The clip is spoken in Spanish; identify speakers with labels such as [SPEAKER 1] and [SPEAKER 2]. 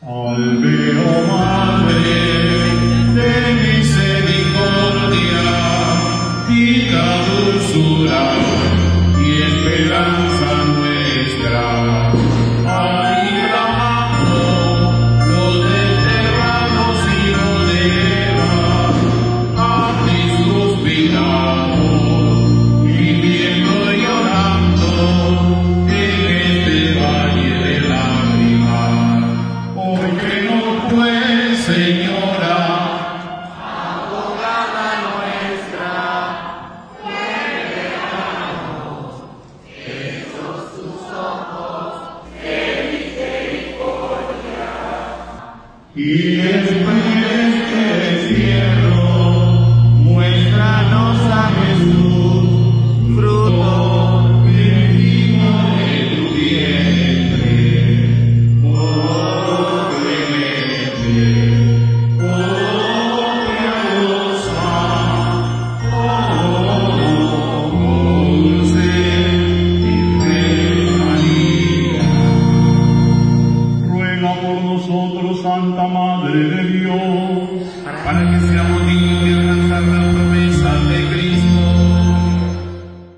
[SPEAKER 1] Albero Madre de misericordia, vida, dulzura y esperanza nuestra, ahí clamamos los desterrados hijos de Eva, a ti suspiramos, viviendo y llorando en este valle de lágrimas. Hoy que no fue, Señora, abogada nuestra, muéstranos esos tus ojos de misericordia. Y después del cielo, muéstranos a Jesús, fruto bendito de tu vientre. Oh clemente, oh piadosa, oh dulce Virgen María. Ruega por nosotros, Santa Madre de Dios, para que seamos dignos de alcanzar la